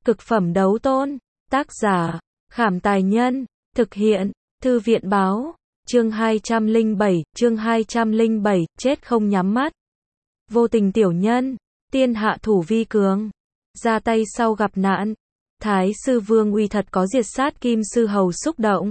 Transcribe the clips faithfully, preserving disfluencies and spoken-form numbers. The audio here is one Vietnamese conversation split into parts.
Cực phẩm đấu tôn. Tác giả, Khảm Tài Nhân. Thực hiện, Thư viện Báo. Chương hai trăm lẻ bảy, chương hai trăm lẻ bảy, chết không nhắm mắt. Vô tình tiểu nhân, tiên hạ thủ vi cường. Ra tay sau gặp nạn. Thái sư Vương Uy thật có diệt sát Kim Sư Hầu xúc động.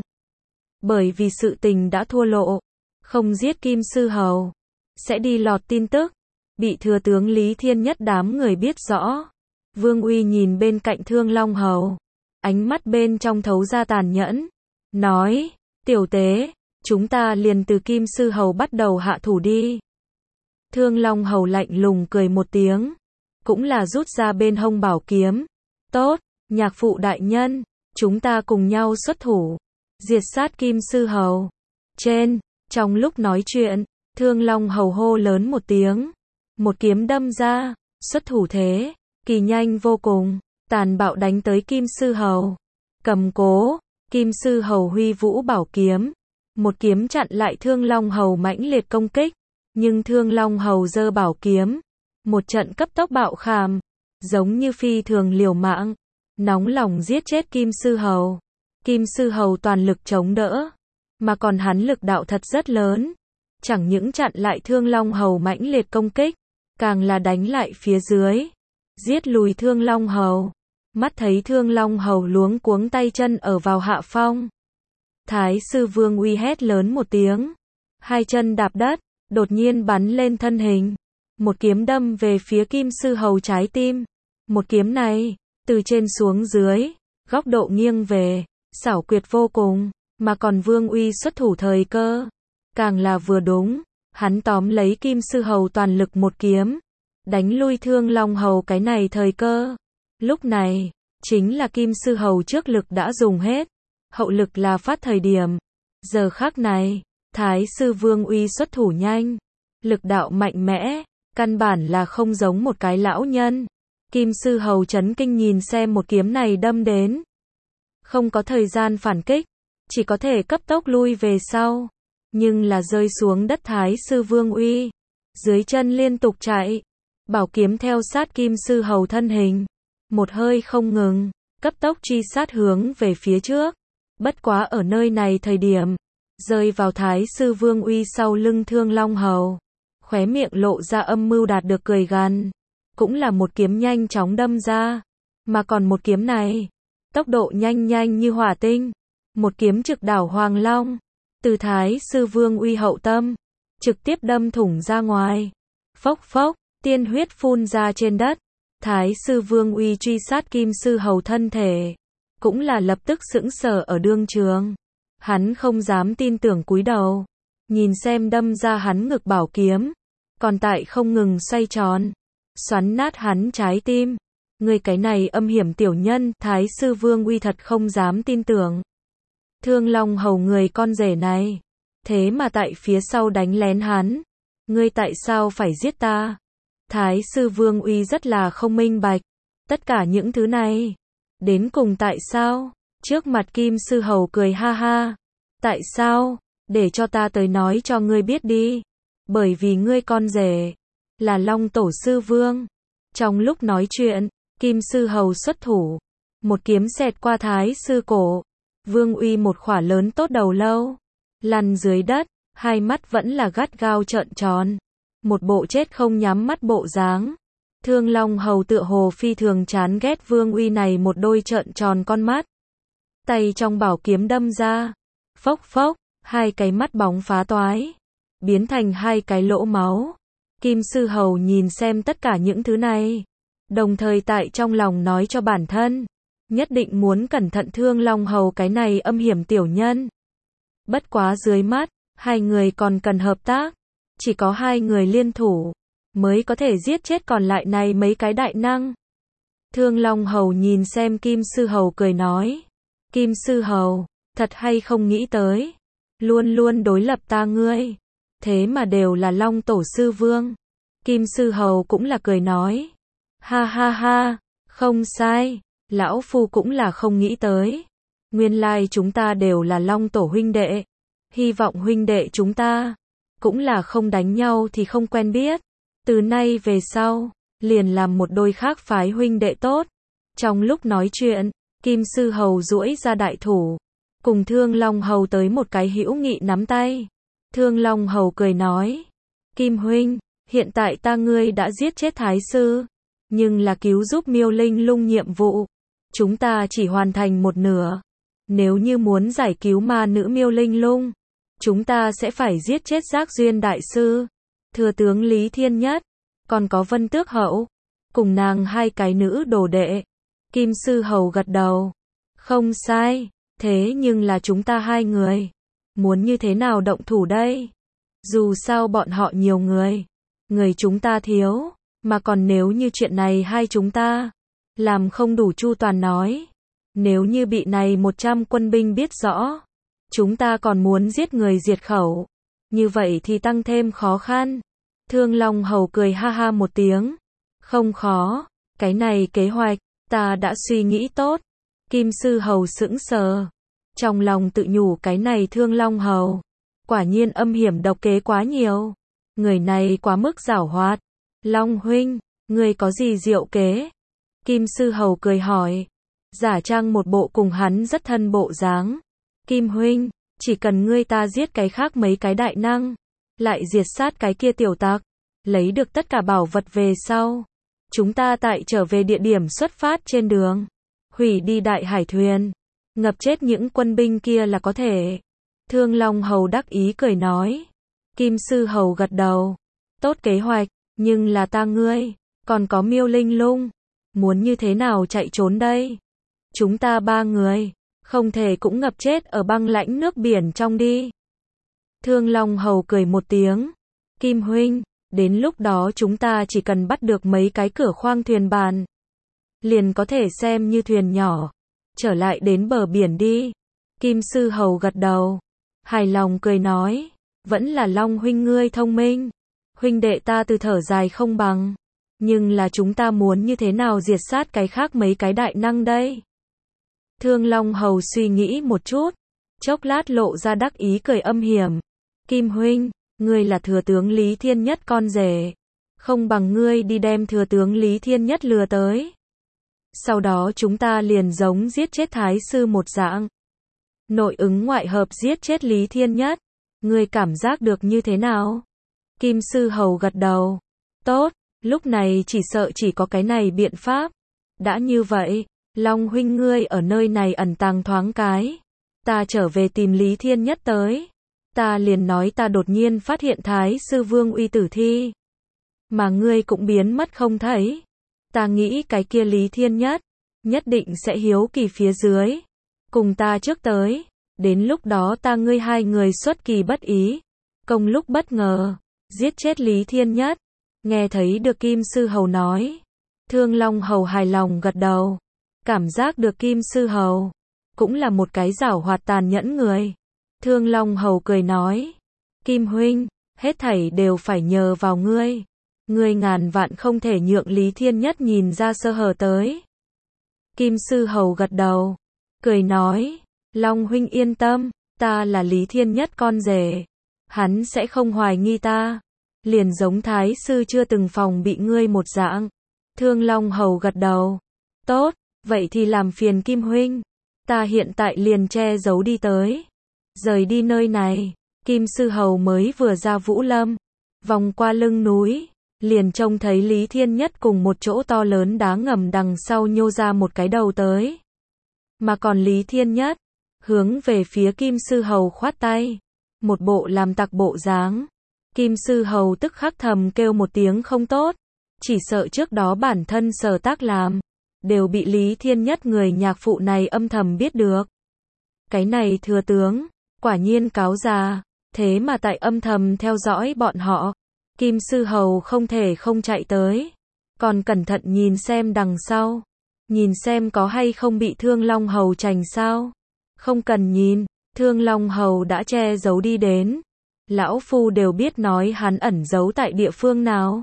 Bởi vì sự tình đã thua lộ. Không giết Kim Sư Hầu, sẽ đi lọt tin tức. Bị thừa tướng Lý Thiên Nhất đám người biết rõ. Vương Uy nhìn bên cạnh Thương Long Hầu. Ánh mắt bên trong thấu ra tàn nhẫn. Nói, tiểu tế, chúng ta liền từ Kim Sư Hầu bắt đầu hạ thủ đi. Thương Long Hầu lạnh lùng cười một tiếng. Cũng là rút ra bên hông bảo kiếm. Tốt, nhạc phụ đại nhân, chúng ta cùng nhau xuất thủ. Diệt sát Kim Sư Hầu. Trên, trong lúc nói chuyện, Thương Long Hầu hô lớn một tiếng. Một kiếm đâm ra, xuất thủ thế, kỳ nhanh vô cùng, tàn bạo đánh tới Kim Sư Hầu. Cầm cố, Kim Sư Hầu huy vũ bảo kiếm. Một kiếm chặn lại Thương Long Hầu mãnh liệt công kích. Nhưng Thương Long Hầu giơ bảo kiếm. Một trận cấp tốc bạo khàm. Giống như phi thường liều mạng. Nóng lòng giết chết Kim Sư Hầu. Kim Sư Hầu toàn lực chống đỡ. Mà còn hắn lực đạo thật rất lớn. Chẳng những chặn lại Thương Long Hầu mãnh liệt công kích. Càng là đánh lại phía dưới. Giết lùi Thương Long Hầu. Mắt thấy Thương Long Hầu luống cuống tay chân ở vào hạ phong. Thái sư Vương Uy hét lớn một tiếng. Hai chân đạp đất, đột nhiên bắn lên thân hình. Một kiếm đâm về phía Kim Sư Hầu trái tim. Một kiếm này, từ trên xuống dưới, góc độ nghiêng về, xảo quyệt vô cùng, mà còn Vương Uy xuất thủ thời cơ. Càng là vừa đúng, hắn tóm lấy Kim Sư Hầu toàn lực một kiếm. Đánh lui Thương Long Hầu cái này thời cơ. Lúc này, chính là Kim Sư Hầu trước lực đã dùng hết. Hậu lực là phát thời điểm. Giờ khắc này, Thái sư Vương Uy xuất thủ nhanh. Lực đạo mạnh mẽ, căn bản là không giống một cái lão nhân. Kim Sư Hầu chấn kinh nhìn xem một kiếm này đâm đến. Không có thời gian phản kích, chỉ có thể cấp tốc lui về sau. Nhưng là rơi xuống đất Thái sư Vương Uy. Dưới chân liên tục chạy. Bảo kiếm theo sát Kim Sư Hầu thân hình. Một hơi không ngừng, cấp tốc truy sát hướng về phía trước. Bất quá ở nơi này thời điểm, rơi vào Thái sư Vương Uy sau lưng Thương Long Hầu. Khóe miệng lộ ra âm mưu đạt được cười gằn. Cũng là một kiếm nhanh chóng đâm ra. Mà còn một kiếm này, tốc độ nhanh nhanh như hỏa tinh. Một kiếm trực đảo Hoàng Long. Từ Thái sư Vương Uy hậu tâm, trực tiếp đâm thủng ra ngoài. Phốc phốc, tiên huyết phun ra trên đất. Thái sư Vương Uy truy sát Kim Sư Hầu thân thể. Cũng là lập tức sững sờ ở đương trường. Hắn không dám tin tưởng cúi đầu. Nhìn xem đâm ra hắn ngực bảo kiếm. Còn tại không ngừng xoay tròn. Xoắn nát hắn trái tim. Người cái này âm hiểm tiểu nhân. Thái sư Vương Uy thật không dám tin tưởng. Thương Long Hầu người con rể này. Thế mà tại phía sau đánh lén hắn. Ngươi tại sao phải giết ta? Thái sư Vương Uy rất là không minh bạch. Tất cả những thứ này. Đến cùng tại sao? Trước mặt Kim Sư Hầu cười ha ha. Tại sao? Để cho ta tới nói cho ngươi biết đi. Bởi vì ngươi con rể là Long Tổ Sư Vương. Trong lúc nói chuyện, Kim Sư Hầu xuất thủ. Một kiếm xẹt qua Thái sư cổ. Vương Uy một khỏa lớn tốt đầu lâu. Lăn dưới đất, hai mắt vẫn là gắt gao trợn tròn. Một bộ chết không nhắm mắt bộ dáng. Thương Long Hầu tựa hồ phi thường chán ghét Vương Uy này một đôi trợn tròn con mắt. Tay trong bảo kiếm đâm ra. Phốc phốc, hai cái mắt bóng phá toái. Biến thành hai cái lỗ máu. Kim Sư Hầu nhìn xem tất cả những thứ này. Đồng thời tại trong lòng nói cho bản thân. Nhất định muốn cẩn thận Thương Long Hầu cái này âm hiểm tiểu nhân. Bất quá dưới mắt, hai người còn cần hợp tác. Chỉ có hai người liên thủ, mới có thể giết chết còn lại này mấy cái đại năng. Thương Long Hầu nhìn xem Kim Sư Hầu cười nói. Kim Sư Hầu, thật hay không nghĩ tới. Luôn luôn đối lập ta ngươi. Thế mà đều là Long Tổ Sư Vương. Kim Sư Hầu cũng là cười nói. Ha ha ha, không sai. Lão Phu cũng là không nghĩ tới. Nguyên lai chúng ta đều là Long Tổ huynh đệ. Hy vọng huynh đệ chúng ta cũng là không đánh nhau thì không quen biết. Từ nay về sau, liền làm một đôi khác phái huynh đệ tốt. Trong lúc nói chuyện, Kim Sư Hầu duỗi ra đại thủ, cùng Thương Long Hầu tới một cái hữu nghị nắm tay. Thương Long Hầu cười nói, Kim huynh, hiện tại ta ngươi đã giết chết Thái Sư, nhưng là cứu giúp Miêu Linh Lung nhiệm vụ, chúng ta chỉ hoàn thành một nửa. Nếu như muốn giải cứu ma nữ Miêu Linh Lung, chúng ta sẽ phải giết chết Giác Duyên Đại Sư, Thừa tướng Lý Thiên Nhất, còn có Vân Tước Hậu, cùng nàng hai cái nữ đồ đệ. Kim Sư Hầu gật đầu, không sai, thế nhưng là chúng ta hai người, muốn như thế nào động thủ đây? Dù sao bọn họ nhiều người, người chúng ta thiếu, mà còn nếu như chuyện này hai chúng ta làm không đủ chu toàn nói, nếu như bị này một trăm quân binh biết rõ, chúng ta còn muốn giết người diệt khẩu, như vậy thì tăng thêm khó khăn. Thương Long Hầu cười ha ha một tiếng, không khó, cái này kế hoạch, ta đã suy nghĩ tốt. Kim Sư Hầu sững sờ, trong lòng tự nhủ cái này Thương Long Hầu, quả nhiên âm hiểm độc kế quá nhiều, người này quá mức giảo hoạt. Long huynh, người có gì diệu kế? Kim Sư Hầu cười hỏi, giả trang một bộ cùng hắn rất thân bộ dáng. Kim huynh, chỉ cần ngươi ta giết cái khác mấy cái đại năng, lại diệt sát cái kia tiểu tặc, lấy được tất cả bảo vật về sau, chúng ta tại trở về địa điểm xuất phát trên đường, hủy đi đại hải thuyền, ngập chết những quân binh kia là có thể. Thương Long Hầu đắc ý cười nói. Kim Sư Hầu gật đầu, tốt kế hoạch, nhưng là ta ngươi, còn có Miêu Linh Lung, muốn như thế nào chạy trốn đây? Chúng ta ba người, không thể cũng ngập chết ở băng lãnh nước biển trong đi. Thương Long Hầu cười một tiếng, Kim huynh, đến lúc đó chúng ta chỉ cần bắt được mấy cái cửa khoang thuyền bàn, liền có thể xem như thuyền nhỏ, trở lại đến bờ biển đi. Kim Sư Hầu gật đầu, hài lòng cười nói, vẫn là Long huynh ngươi thông minh, huynh đệ ta từ thở dài không bằng, nhưng là chúng ta muốn như thế nào diệt sát cái khác mấy cái đại năng đây? Thương Long Hầu suy nghĩ một chút, chốc lát lộ ra đắc ý cười âm hiểm, Kim huynh, ngươi là thừa tướng Lý Thiên Nhất con rể, không bằng ngươi đi đem thừa tướng Lý Thiên Nhất lừa tới. Sau đó chúng ta liền giống giết chết Thái Sư một dạng, nội ứng ngoại hợp giết chết Lý Thiên Nhất, ngươi cảm giác được như thế nào? Kim Sư Hầu gật đầu, tốt, lúc này chỉ sợ chỉ có cái này biện pháp. Đã như vậy, Long huynh ngươi ở nơi này ẩn tàng thoáng cái, ta trở về tìm Lý Thiên Nhất tới, ta liền nói ta đột nhiên phát hiện Thái Sư Vương uy tử thi, mà ngươi cũng biến mất không thấy. Ta nghĩ cái kia Lý Thiên Nhất nhất định sẽ hiếu kỳ phía dưới, cùng ta trước tới, đến lúc đó ta ngươi hai người xuất kỳ bất ý, công lúc bất ngờ, giết chết Lý Thiên Nhất. Nghe thấy được Kim Sư Hầu nói, Thương Long Hầu hài lòng gật đầu, cảm giác được Kim Sư Hầu cũng là một cái giảo hoạt tàn nhẫn người. Thương Long Hầu cười nói, Kim huynh, hết thảy đều phải nhờ vào ngươi, ngươi ngàn vạn không thể nhượng Lý Thiên Nhất nhìn ra sơ hở tới. Kim Sư Hầu gật đầu, cười nói, Long huynh yên tâm, ta là Lý Thiên Nhất con rể, hắn sẽ không hoài nghi ta, liền giống Thái Sư chưa từng phòng bị ngươi một dạng. Thương Long Hầu gật đầu, tốt, vậy thì làm phiền Kim huynh, ta hiện tại liền che giấu đi tới, rời đi nơi này. Kim Sư Hầu mới vừa ra Vũ Lâm, vòng qua lưng núi, liền trông thấy Lý Thiên Nhất cùng một chỗ to lớn đá ngầm đằng sau nhô ra một cái đầu tới. Mà còn Lý Thiên Nhất, hướng về phía Kim Sư Hầu khoát tay, một bộ làm tặc bộ dáng. Kim Sư Hầu tức khắc thầm kêu một tiếng không tốt, chỉ sợ trước đó bản thân sở tác làm, đều bị Lý Thiên Nhất người nhạc phụ này âm thầm biết được. Cái này thừa tướng, quả nhiên cáo già, thế mà tại âm thầm theo dõi bọn họ. Kim Sư Hầu không thể không chạy tới, còn cẩn thận nhìn xem đằng sau, nhìn xem có hay không bị Thương Long Hầu trành sao. Không cần nhìn, Thương Long Hầu đã che giấu đi đến, lão phu đều biết nói hắn ẩn giấu tại địa phương nào.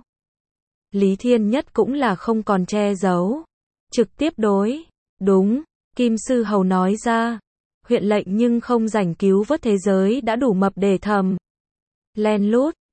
Lý Thiên Nhất cũng là không còn che giấu, trực tiếp đối, đúng, Kim Sư Hầu nói ra, huyện lệnh nhưng không rảnh cứu vớt thế giới đã đủ mập để thầm. Len lút,